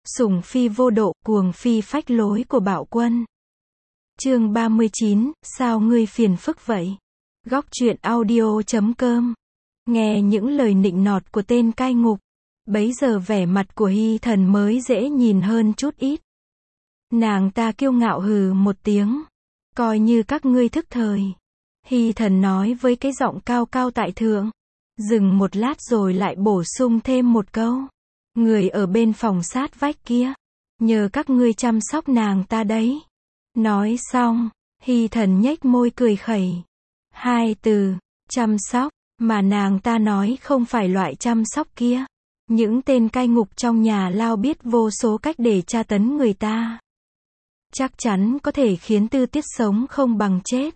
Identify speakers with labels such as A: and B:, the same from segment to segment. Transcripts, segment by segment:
A: Sủng phi vô độ, cuồng phi phách lối của Bạo Quân. Chương 39, sao ngươi phiền phức vậy? Góc truyện audio.com. Nghe những lời nịnh nọt của tên cai ngục, bấy giờ vẻ mặt của Hy Thần mới dễ nhìn hơn chút ít. Nàng ta kiêu ngạo hừ một tiếng, coi như các ngươi thức thời. Hy Thần nói với cái giọng cao cao tại thượng. Dừng một lát rồi lại bổ sung thêm một câu. Người ở bên phòng sát vách kia, nhờ các ngươi chăm sóc nàng ta đấy. Nói xong, Hy Thần nhếch môi cười khẩy. Hai từ, chăm sóc, mà nàng ta nói không phải loại chăm sóc kia. Những tên cai ngục trong nhà lao biết vô số cách để tra tấn người ta. Chắc chắn có thể khiến Tư Tiết sống không bằng chết.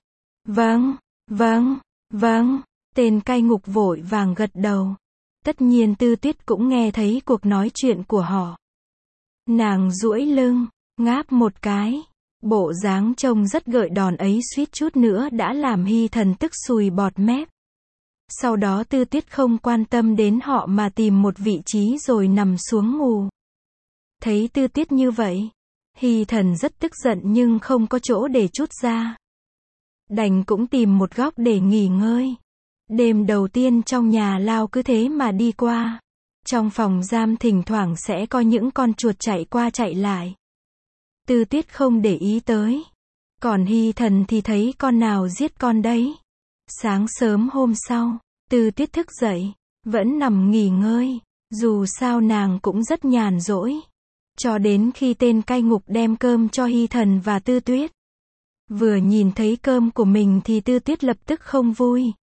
A: Vâng. Tên cai ngục vội vàng gật đầu. Tất nhiên Tư Tiết cũng nghe thấy cuộc nói chuyện của họ. Nàng duỗi lưng, ngáp một cái. Bộ dáng trông rất gợi đòn ấy suýt chút nữa đã làm Hy Thần tức sùi bọt mép. Sau đó Tư Tiết không quan tâm đến họ mà tìm một vị trí rồi nằm xuống ngủ. Thấy Tư Tiết như vậy, Hy Thần rất tức giận nhưng không có chỗ để trút ra. Đành cũng tìm một góc để nghỉ ngơi. Đêm đầu tiên trong nhà lao cứ thế mà đi qua. Trong phòng giam thỉnh thoảng sẽ có những con chuột chạy qua chạy lại. Tư Tiết không để ý tới. Còn Hy Thần thì thấy con nào giết con đấy. Sáng sớm hôm sau, Tư Tiết thức dậy, vẫn nằm nghỉ ngơi. Dù sao nàng cũng rất nhàn rỗi. Cho đến khi tên cai ngục đem cơm cho Hy Thần và Tư Tuyết. Vừa nhìn thấy cơm của mình thì Tư Tuyết lập tức không vui.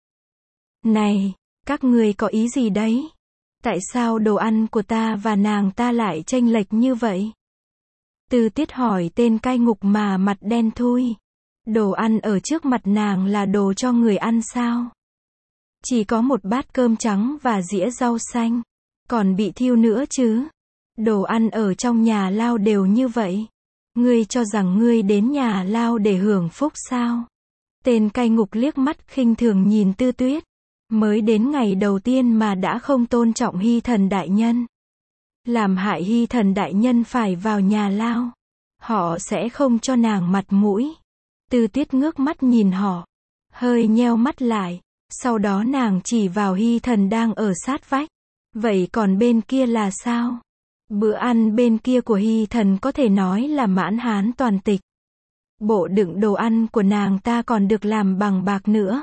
A: Này, các ngươi có ý gì đấy? Tại sao đồ ăn của ta và nàng ta lại chênh lệch như vậy? Tư Tiết hỏi tên cai ngục mà mặt đen thui. Đồ ăn ở trước mặt nàng là đồ cho người ăn sao? Chỉ có một bát cơm trắng và dĩa rau xanh. Còn bị thiêu nữa chứ? Đồ ăn ở trong nhà lao đều như vậy. Ngươi cho rằng ngươi đến nhà lao để hưởng phúc sao? Tên cai ngục liếc mắt khinh thường nhìn Tư Tuyết. Mới đến ngày đầu tiên mà đã không tôn trọng Hy Thần đại nhân. Làm hại Hy Thần đại nhân phải vào nhà lao. Họ sẽ không cho nàng mặt mũi. Tư Tuyết ngước mắt nhìn họ. Hơi nheo mắt lại. Sau đó nàng chỉ vào Hy Thần đang ở sát vách. Vậy còn bên kia là sao? Bữa ăn bên kia của Hy Thần có thể nói là mãn hán toàn tịch. Bộ đựng đồ ăn của nàng ta còn được làm bằng bạc nữa.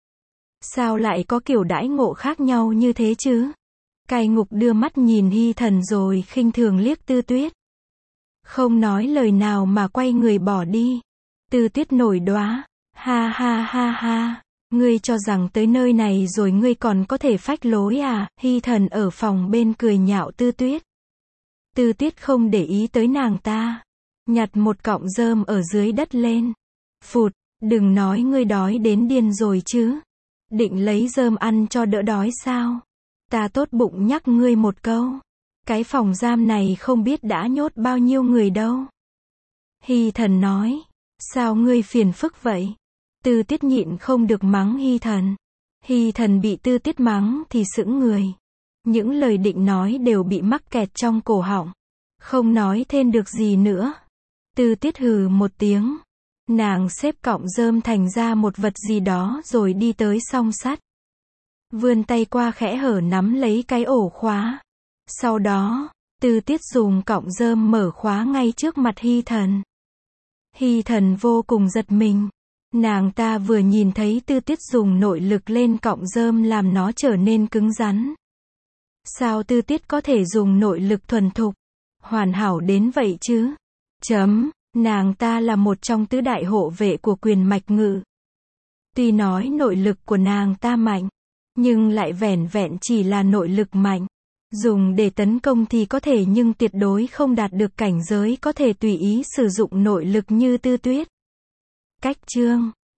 A: Sao lại có kiểu đãi ngộ khác nhau như thế chứ? Cai ngục đưa mắt nhìn Hy Thần rồi khinh thường liếc Tư Tuyết. Không nói lời nào mà quay người bỏ đi. Tư Tuyết nổi đoá. Ha. Ngươi cho rằng tới nơi này rồi ngươi còn có thể phách lối à? Hy Thần ở phòng bên cười nhạo Tư Tuyết. Tư Tuyết không để ý tới nàng ta. Nhặt một cọng rơm ở dưới đất lên. Phụt, đừng nói ngươi đói đến điên rồi chứ. Định lấy rơm ăn cho đỡ đói sao? Ta tốt bụng nhắc ngươi một câu. Cái phòng giam này không biết đã nhốt bao nhiêu người đâu. Hy Thần nói. Sao ngươi phiền phức vậy? Tư Tiết nhịn không được mắng Hy Thần. Hy Thần bị Tư Tiết mắng thì sững người. Những lời định nói đều bị mắc kẹt trong cổ họng. Không nói thêm được gì nữa. Tư Tiết hừ một tiếng. Nàng xếp cọng rơm thành ra một vật gì đó rồi đi tới song sắt. Vươn tay qua khẽ hở nắm lấy cái ổ khóa. Sau đó, Tư Tiết dùng cọng rơm mở khóa ngay trước mặt Hy Thần. Hy Thần vô cùng giật mình. Nàng ta vừa nhìn thấy Tư Tiết dùng nội lực lên cọng rơm làm nó trở nên cứng rắn. Sao Tư Tiết có thể dùng nội lực thuần thục, hoàn hảo đến vậy chứ? Nàng ta là một trong tứ đại hộ vệ của quyền mạch ngự. Tuy nói nội lực của nàng ta mạnh, nhưng lại vẻn vẹn chỉ là nội lực mạnh. Dùng để tấn công thì có thể nhưng tuyệt đối không đạt được cảnh giới có thể tùy ý sử dụng nội lực như Tư Tuyết. Cách chương